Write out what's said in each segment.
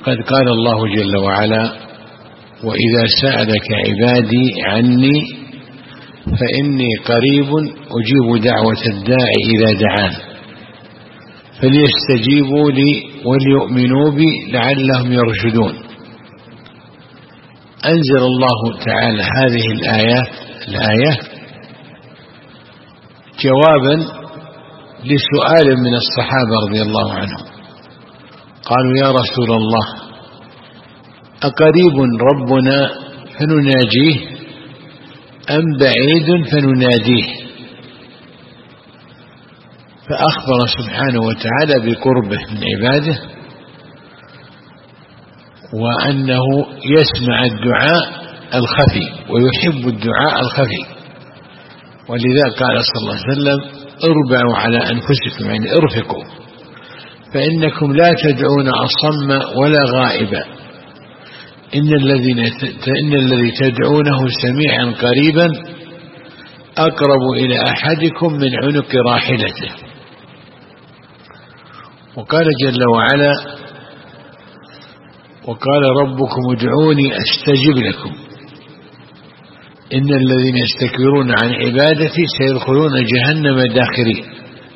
قد قال الله جل وعلا: وإذا سألك عبادي عني فإني قريب أجيب دعوة الداع إذا دعان فليستجيبوا لي وليؤمنوا بي لعلهم يرشدون. أنزل الله تعالى هذه الآية جوابا لسؤال من الصحابة رضي الله عنهم، قالوا: يا رسول الله، أقريب ربنا فنناجيه أم بعيد فنناديه؟ فأخبر سبحانه وتعالى بقربه من عباده وأنه يسمع الدعاء الخفي ويحب الدعاء الخفي. ولذا قال صلى الله عليه وسلم: اربعوا على أنفسكم، يعني ارفقوا، فإنكم لا تدعون أصم ولا غائبا، إن الذي تدعونه سميعا قريبا أقرب إلى أحدكم من عنق راحلته. وقال جل وعلا: وقال ربكم ادعوني أستجب لكم إن الذين يستكبرون عن عبادتي سيدخلون جهنم داخرين.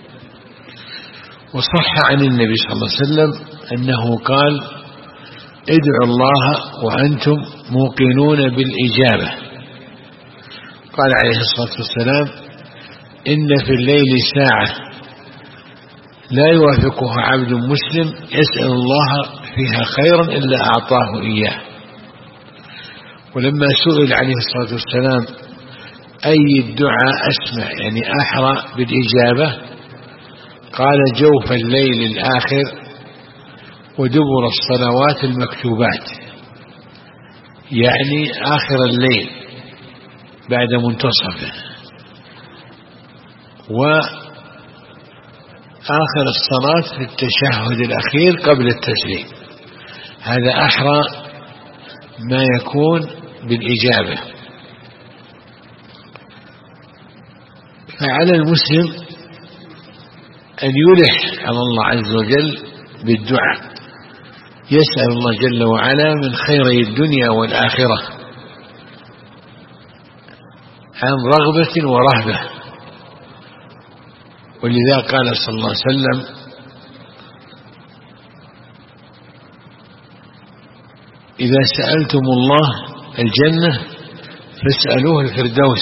وصح عن النبي صلى الله عليه وسلم أنه قال: ادعوا الله وأنتم موقنون بالإجابة. قال عليه الصلاة والسلام: إن في الليل ساعة لا يوافقها عبد مسلم يسأل الله فيها خيرا إلا أعطاه إياه. ولما سئل عليه الصلاة والسلام أي الدعاء أسمع، يعني أحرى بالإجابة، قال: جوف الليل الآخر ودبر الصلوات المكتوبات، يعني آخر الليل بعد منتصفه، وآخر الصلاة في التشهد الأخير قبل التسليم. هذا أحرى ما يكون بالإجابة. فعلى المسلم أن يلح على الله عز وجل بالدعاء، يسأل الله جل وعلا من خيري الدنيا والآخرة عن رغبة ورهبة. ولذا قال صلى الله عليه وسلم: إذا سألتم الله الجنة فاسألوه الفردوس،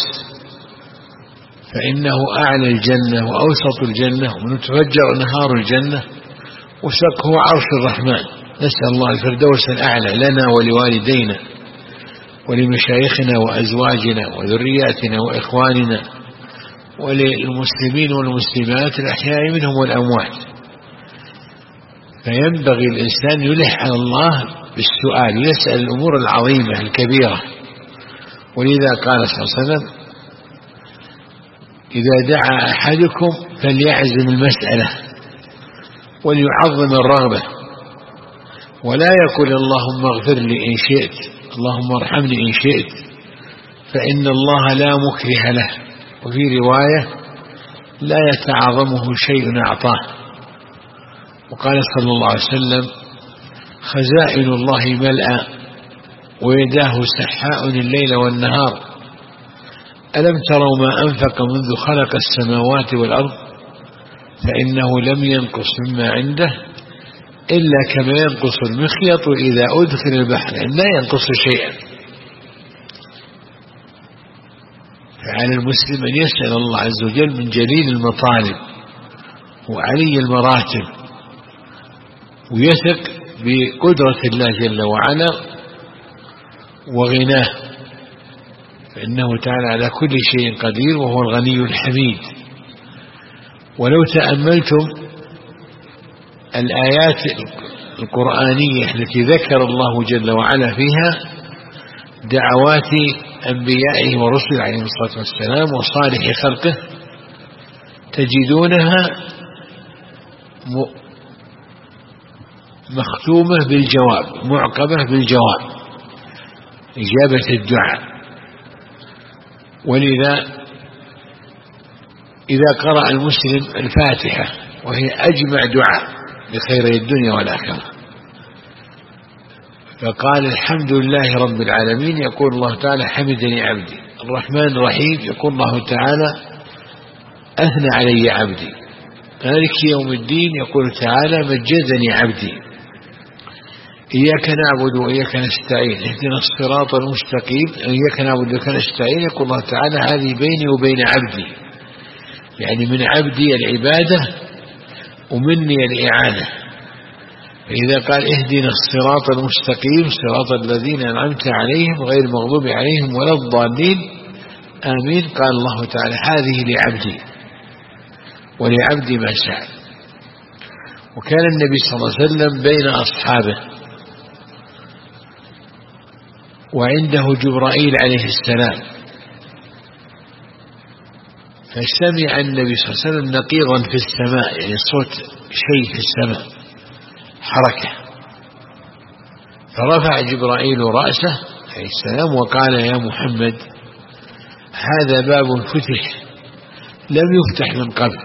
فإنه أعلى الجنة وأوسط الجنة ومتفجر نهار الجنة وسقه عرش الرحمن. نسأل الله الفردوس الأعلى لنا ولوالدينا ولمشايخنا وأزواجنا وذرياتنا وإخواننا وللمسلمين والمسلمات الأحياء منهم والأموات. فينبغي الإنسان يلح على الله بالسؤال ويسأل الأمور العظيمة الكبيرة. ولذا قال صلى الله عليه وسلم: إذا دعا أحدكم فليعزم المسألة وليعظم الرغبة، ولا يقول اللهم اغفر لي إن شئت، اللهم ارحمني إن شئت، فإن الله لا مكره له. وفي رواية: لا يتعظمه شيء أعطاه. وقال صلى الله عليه وسلم: خزائن الله ملأ ويداه سحاء الليل والنهار، ألم تروا ما أنفق منذ خلق السماوات والأرض فإنه لم ينقص مما عنده إلا كما ينقص المخيط إذا أدخل البحر، لا ينقص شيئا. فعلى المسلم أن يسأل الله عز وجل من جليل المطالب وعلي المراتب، ويثق بقدرة الله جل وعلا وغناه، فإنه تعالى على كل شيء قدير وهو الغني الحميد. ولو تأملتم الآيات القرآنية التي ذكر الله جل وعلا فيها دعوات أنبيائه ورسله عليه الصلاة والسلام وصالح خلقه، تجدونها مختومة بالجواب، معقبة بالجواب، إجابة الدعاء. ولذا إذا قرأ المسلم الفاتحة وهي أجمع دعاء لخير الدنيا والآخرة، فقال الحمد لله رب العالمين يقول الله تعالى حمدني عبدي. الرحمن الرحيم يقول الله تعالى أثنى علي عبدي. مالك يوم الدين يقول تعالى مجدني عبدي. إياك نعبد وإياك نستعين اهدنا الصراط المستقيم. إياك نعبد وإياك نستعين يقول الله تعالى هذه بيني وبين عبدي، يعني من عبدي العبادة ومني الإعانة. فإذا قال اهدنا الصراط المستقيم صراط الذين أنعمت عليهم غير المغضوب عليهم ولا الضالين آمين، قال الله تعالى هذه لعبدي ولعبدي ما سأل. وكان النبي صلى الله عليه وسلم بين أصحابه وعنده جبرائيل عليه السلام، فسمع النبي صلى الله عليه وسلم نقيضا في السماء، يعني صوت شيء في السماء حركة، فرفع جبرائيل رأسه عليه السلام وقال يا محمد هذا باب فتح لم يفتح من قبل.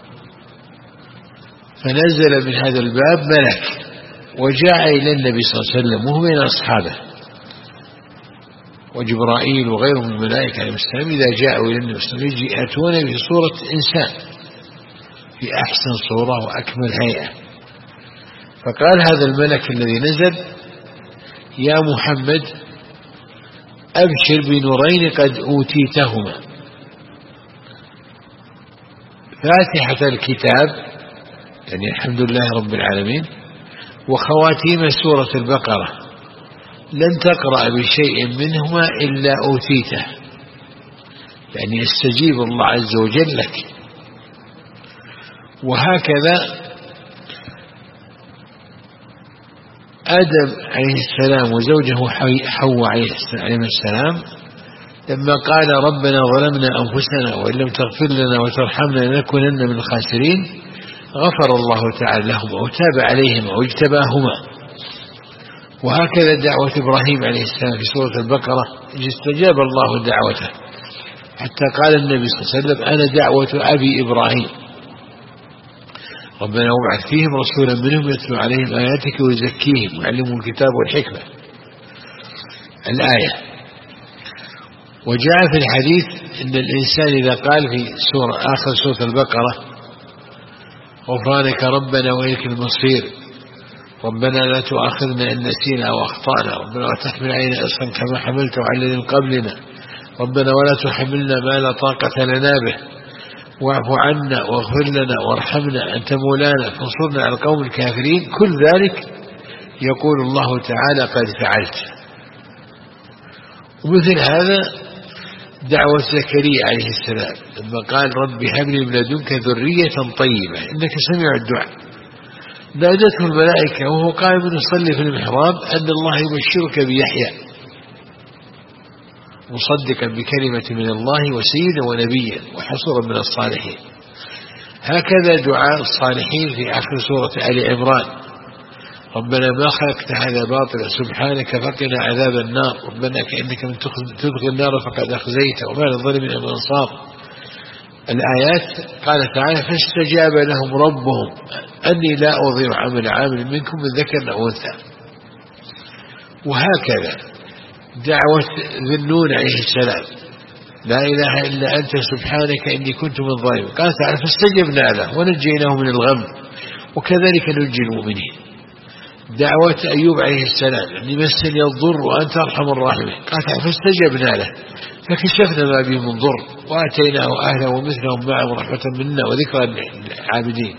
فنزل من هذا الباب ملك وجاء إلى النبي صلى الله عليه وسلم وهو من أصحابه، وجبرائيل وغيرهم من الملائكة عليهم السلام إذا جاءوا إلى النبي صلى الله عليه وسلم يأتون في صورة إنسان في أحسن صورة وأكمل هيئة. فقال هذا الملك الذي نزل يا محمد أبشر بنورين قد أوتيتهما، فاتحة الكتاب يعني الحمد لله رب العالمين وخواتيم سورة البقرة، لن تقرأ بشيء منهما إلا أوتيته، يعني يستجيب الله عز وجل لك. وهكذا آدم عليه السلام وزوجه حواء عليه السلام لما قال ربنا ظلمنا أنفسنا وإن لم تغفر لنا وترحمنا لنكونن من الخاسرين غفر الله تعالى لهم وتاب عليهم واجتباهما. وهكذا دعوة إبراهيم عليه السلام في سورة البقرة استجاب الله دعوته، حتى قال النبي صلى الله عليه وسلم أنا دعوة أبي إبراهيم ربنا وابعث فيهم رسولا منهم يتلو عليهم آياتك ويزكيهم ويعلمهم الكتاب والحكمة الآية. وجاء في الحديث أن الإنسان إذا قال في آخر سورة البقرة غفرانك ربنا وإليك المصير ربنا لا تؤاخذنا إن نسينا أو أخطأنا ربنا لا تحمل علينا إصرا كما حملته على الذين قبلنا ربنا ولا تحملنا ما لا طاقة لنا به واعف عنا واغفر لنا وارحمنا أنت مولانا فانصرنا على القوم الكافرين، كل ذلك يقول الله تعالى قد فعلت. ومثل هذا دعوة زكريا عليه السلام لما قال رب هب لي من لدنك ذرية طيبة إنك سميع الدعاء، نادته الملائكة وهو قائم يصلي في المحراب أن الله يبشرك بيحيى مصدقا بكلمة من الله وسيدا ونبيا وحصورا من الصالحين. هكذا دعاء الصالحين في آخر سورة آل عمران ربنا ما خلقت هذا باطلا سبحانك فقنا عذاب النار ربنا كأنك من تدخل النار فقد أخزيته وما للظالمين من أنصار. الآيات قال تعالى فاستجاب لهم ربهم أني لا أضيع عمل عامل منكم من ذكر أو أنثى. وهكذا دعوة ذي النون عليه السلام لا إله إلا أنت سبحانك إني كنت من الظالمين، قال تعالى فاستجبنا له ونجيناه من الغم وكذلك ننجي المؤمنين. دعوة أيوب عليه السلام أني مسني الضر وأنت أرحم الراحمين، قال تعالى فاستجبنا له فكشفنا ما به من ضر وآتيناه أهله ومثلهم معهم رحمة منا وذكرى للعابدين.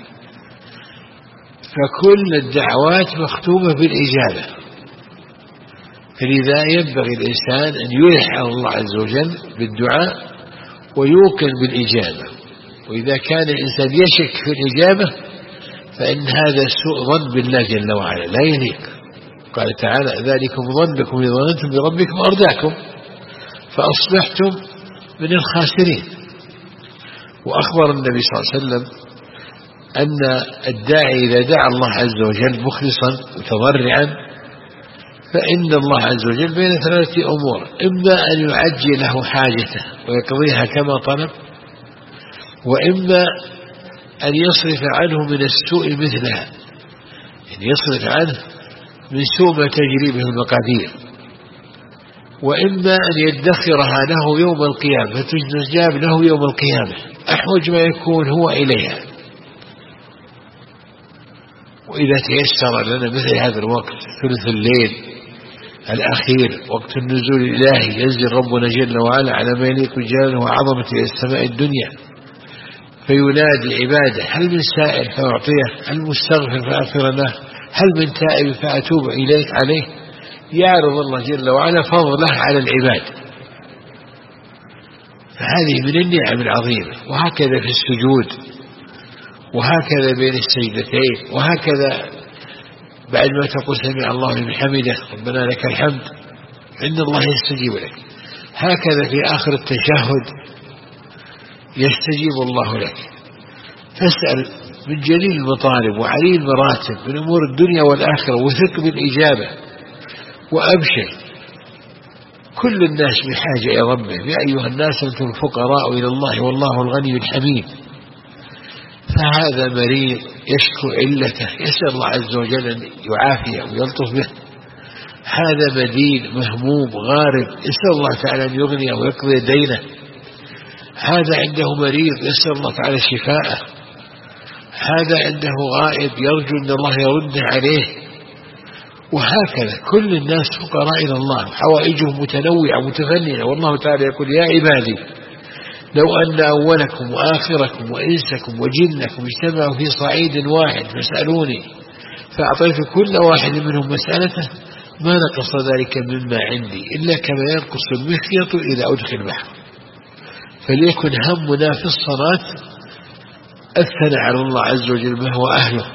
فكل الدعوات مختومة بالإجابة، فلذا ينبغي الإنسان أن يلح على الله عز وجل بالدعاء ويوقن بالإجابة. وإذا كان الإنسان يشك في الإجابة فإن هذا سوء ظن بالله جل وعلا لا يليق. قال تعالى ذلكم ظنكم إذا ظننتم بربكم أرداكم فأصبحتم من الخاسرين. وأخبر النبي صلى الله عليه وسلم أن الداعي إذا دعا الله عز وجل مخلصا متضرعا فإن الله عز وجل بين ثلاثة أمور، إما أن يعجل له حاجته ويقضيها كما طلب، وإما أن يصرف عنه من السوء مثلها، يعني يصرف عنه من سوء ما تجري به المقادير، وإما أن يدخرها له يوم القيامة فتستجاب له يوم القيامة أحوج ما يكون هو إليها. وإذا تيسر لنا مثل هذا الوقت ثلث الليل الأخير وقت النزول الإلهي، ينزل ربنا جل وعلا على ما يليق بجلاله وعظمته إلى السماء الدنيا فينادي عباده هل من سائل فأعطيه، هل مستغفر فأغفر له، هل من تائب فأتوب إليك عليه، يعرض الله جل وعلا فضله على العباد. فهذه من النعم العظيمة. وهكذا في السجود، وهكذا بين السجدتين، وهكذا بعد ما تقول سمع الله لمن حمده ربنا لك الحمد عند الله يستجيب لك. هكذا في آخر التشهد يستجيب الله لك. فاسأل من جليل المطالب وعلي المراتب من أمور الدنيا والآخرة وثق بالإجابة وأبشر. كل الناس بحاجة إلى ربه، يا أيها الناس أنتم الفقراء إلى الله والله الغني الحميد. فهذا مريض يشكو علته يسأل الله عز وجل أن يعافيه ويلطف به. هذا مدين مهموم غارب يسأل الله تعالى أن يغنيه ويقضي دينه. هذا عنده مريض يسأل الله تعالى شفاءه. هذا عنده غائب يرجو أن الله يرد عليه. وهكذا كل الناس فقراء إلى الله، حوائجهم متنوعة متفننة. والله تعالى يقول يا عبادي لو أن أولكم وآخركم وإنسكم وجنكم اجتمعوا في صعيد واحد فاسألوني فأعطيت كل واحد منهم مسألته ما نقص ذلك مما عندي إلا كما ينقص المخيط إذا أدخل البحر. فليكن همنا في الصلاة الثناء على الله عز وجل ما هو أهله،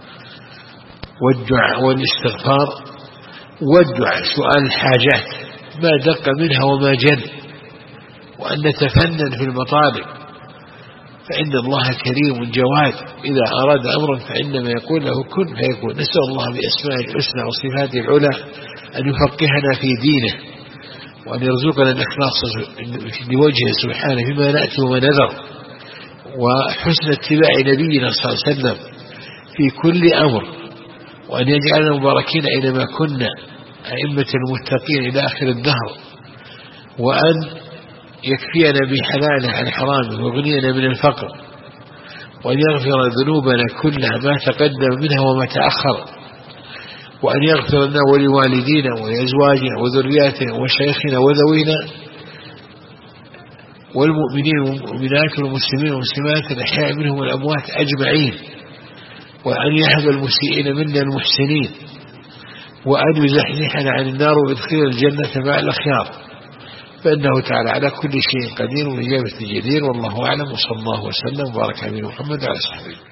والدعاء والاستغفار والدعاء، سؤال الحاجات ما دق منها وما جل، وأن نتفنن في المطالب. فإن الله كريم جواد إذا أراد أمرا فإنما يقول له كن فيكون. نسأل الله بأسمائه الحسنى وصفاته العلى أن يفقهنا في دينه وأن يرزقنا الإخلاص لوجهه سبحانه فيما نأتي وما نذر، وحسن اتباع نبينا صلى الله عليه وسلم في كل أمر، وأن يجعلنا مباركين أينما كنا أئمة المتقين إلى آخر الدهر، وأن يكفينا بحلاله عن حرامه ويغنينا من الفقر، وأن يغفر ذنوبنا كلها ما تقدم منها وما تأخر، وأن يغفر لنا ولوالدينا ولأزواجنا وذرياتنا وشيخنا وذوينا والمؤمنين والمؤمنات والمسلمين والمسلمات الأحياء منهم والأموات أجمعين، وأن يهب المسيئين منا المحسنين، وأن يزحزحنا عن النار ويدخل الجنة مع الأخيار. فإنه تعالى على كل شيء قدير وإجابة جدير. والله أعلم، وصلى الله وسلم وبارك على محمد وعلى صحبه.